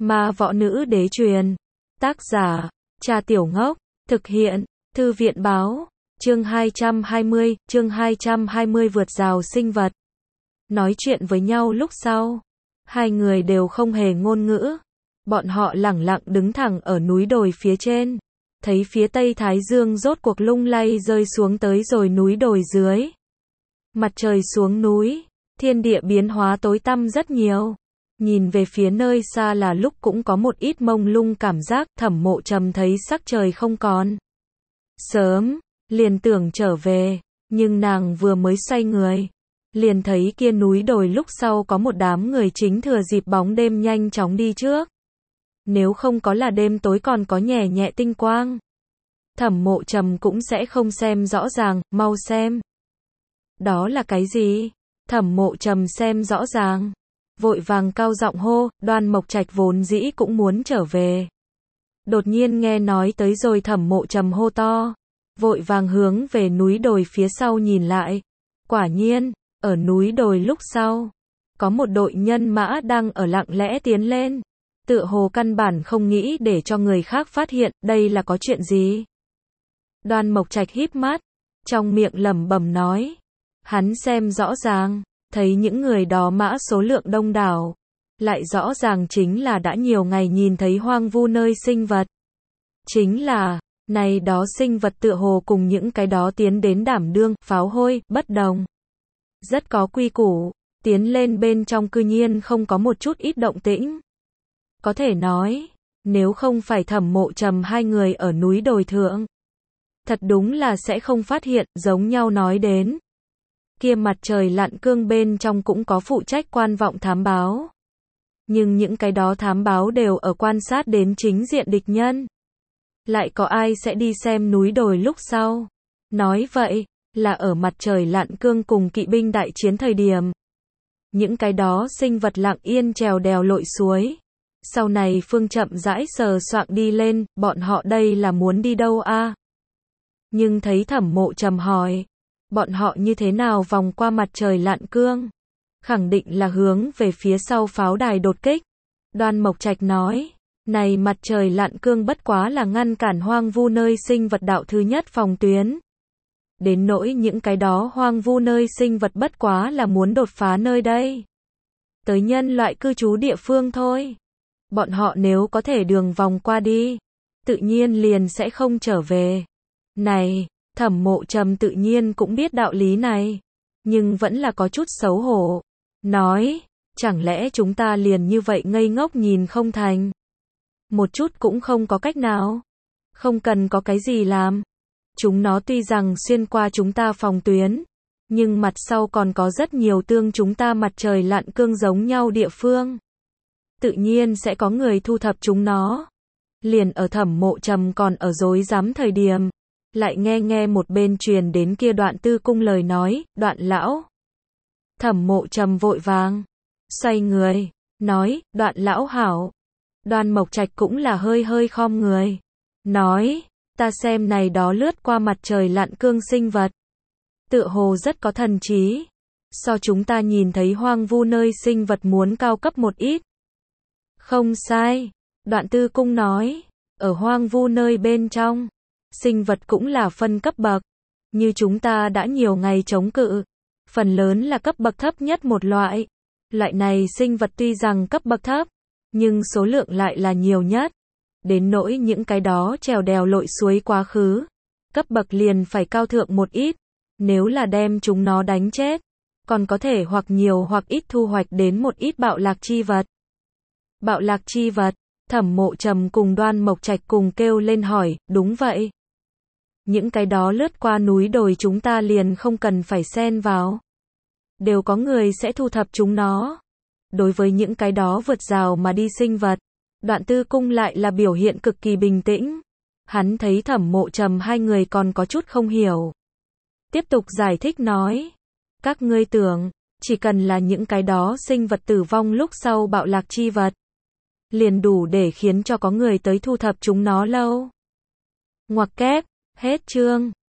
Ma võ nữ đế truyền. Tác giả, Trà Tiểu Ngốc. Thực hiện, Thư viện báo. Chương 220 vượt rào sinh vật. Nói chuyện với nhau lúc sau. Hai người đều không hề ngôn ngữ. Bọn họ lẳng lặng đứng thẳng ở núi đồi phía trên. Thấy phía tây thái dương rốt cuộc lung lay rơi xuống tới rồi núi đồi dưới. Mặt trời xuống núi, thiên địa biến hóa tối tăm rất nhiều. Nhìn về phía nơi xa là lúc cũng có một ít mông lung cảm giác. Thẩm Mộ Trầm thấy sắc trời không còn sớm, liền tưởng trở về, nhưng nàng vừa mới xoay người, liền thấy kia núi đồi lúc sau có một đám người chính thừa dịp bóng đêm nhanh chóng đi trước. Nếu không có là đêm tối còn có nhẹ nhẹ tinh quang, Thẩm Mộ Trầm cũng sẽ không xem rõ ràng. Mau xem. Đó là cái gì? Thẩm Mộ Trầm xem rõ ràng, vội vàng cao giọng hô. Đoan Mộc Trạch vốn dĩ cũng muốn trở về, đột nhiên nghe nói tới rồi Thẩm Mộ Trầm hô to, vội vàng hướng về núi đồi phía sau nhìn lại. Quả nhiên, ở núi đồi lúc sau, có một đội nhân mã đang ở lặng lẽ tiến lên, tựa hồ căn bản không nghĩ để cho người khác phát hiện. Đây là có chuyện gì? Đoan Mộc Trạch híp mắt, trong miệng lẩm bẩm nói. Hắn xem rõ ràng, thấy những người đó mã số lượng đông đảo, lại rõ ràng chính là đã nhiều ngày nhìn thấy hoang vu nơi sinh vật. Chính là, này đó sinh vật tựa hồ cùng những cái đó tiến đến đảm đương pháo hôi bất đồng. Rất có quy củ, tiến lên bên trong cư nhiên không có một chút ít động tĩnh. Có thể nói, nếu không phải Thẩm Mộ Trầm hai người ở núi đồi thượng, thật đúng là sẽ không phát hiện. Giống nhau nói đến, kia mặt trời lặn cương bên trong cũng có phụ trách quan vọng thám báo. Nhưng những cái đó thám báo đều ở quan sát đến chính diện địch nhân. Lại có ai sẽ đi xem núi đồi lúc sau? Nói vậy, là ở mặt trời lặn cương cùng kỵ binh đại chiến thời điểm. Những cái đó sinh vật lặng yên trèo đèo lội suối. Sau này Phương chậm rãi sờ soạng đi lên, bọn họ đây là muốn đi đâu a? Nhưng thấy Thẩm Mộ Trầm hỏi, bọn họ như thế nào vòng qua mặt trời lặn cương? Khẳng định là hướng về phía sau pháo đài đột kích. Đoan Mộc Trạch nói, này mặt trời lặn cương bất quá là ngăn cản hoang vu nơi sinh vật đạo thứ nhất phòng tuyến. Đến nỗi những cái đó hoang vu nơi sinh vật bất quá là muốn đột phá nơi đây, tới nhân loại cư trú địa phương thôi. Bọn họ nếu có thể đường vòng qua đi, tự nhiên liền sẽ không trở về. Này, Thẩm Mộ Trầm tự nhiên cũng biết đạo lý này, nhưng vẫn là có chút xấu hổ. Nói, chẳng lẽ chúng ta liền như vậy ngây ngốc nhìn không thành? Một chút cũng không có cách nào. Không cần có cái gì làm. Chúng nó tuy rằng xuyên qua chúng ta phòng tuyến, nhưng mặt sau còn có rất nhiều tương chúng ta mặt trời lặn cương giống nhau địa phương. Tự nhiên sẽ có người thu thập chúng nó. Liền ở Thẩm Mộ Trầm còn ở rối rắm thời điểm, lại nghe một bên truyền đến kia Đoạn Tư Cung lời nói. Đoạn lão. Thẩm Mộ Trầm vội vàng xoay người, nói, Đoạn lão hảo. Đoan Mộc Trạch cũng là hơi khom người, nói, ta xem này đó lướt qua mặt trời lặn cương sinh vật, tựa hồ rất có thần trí, so chúng ta nhìn thấy hoang vu nơi sinh vật muốn cao cấp một ít. Không sai, Đoạn Tư Cung nói, ở hoang vu nơi bên trong, sinh vật cũng là phân cấp bậc, như chúng ta đã nhiều ngày chống cự, phần lớn là cấp bậc thấp nhất một loại. Loại này sinh vật tuy rằng cấp bậc thấp, nhưng số lượng lại là nhiều nhất. Đến nỗi những cái đó trèo đèo lội suối quá khứ, cấp bậc liền phải cao thượng một ít. Nếu là đem chúng nó đánh chết, còn có thể hoặc nhiều hoặc ít thu hoạch đến một ít bạo lạc chi vật. Bạo lạc chi vật, Thẩm Mộ Trầm cùng Đoan Mộc Trạch cùng kêu lên hỏi. Đúng vậy. Những cái đó lướt qua núi đồi chúng ta liền không cần phải xen vào, đều có người sẽ thu thập chúng nó. Đối với những cái đó vượt rào mà đi sinh vật, Đoạn Tư Cung lại là biểu hiện cực kỳ bình tĩnh. Hắn thấy Thẩm Mộ Trầm hai người còn có chút không hiểu, tiếp tục giải thích nói, các ngươi tưởng, chỉ cần là những cái đó sinh vật tử vong lúc sau bạo lạc chi vật, liền đủ để khiến cho có người tới thu thập chúng nó lâu. Ngoặc kép, hết chương.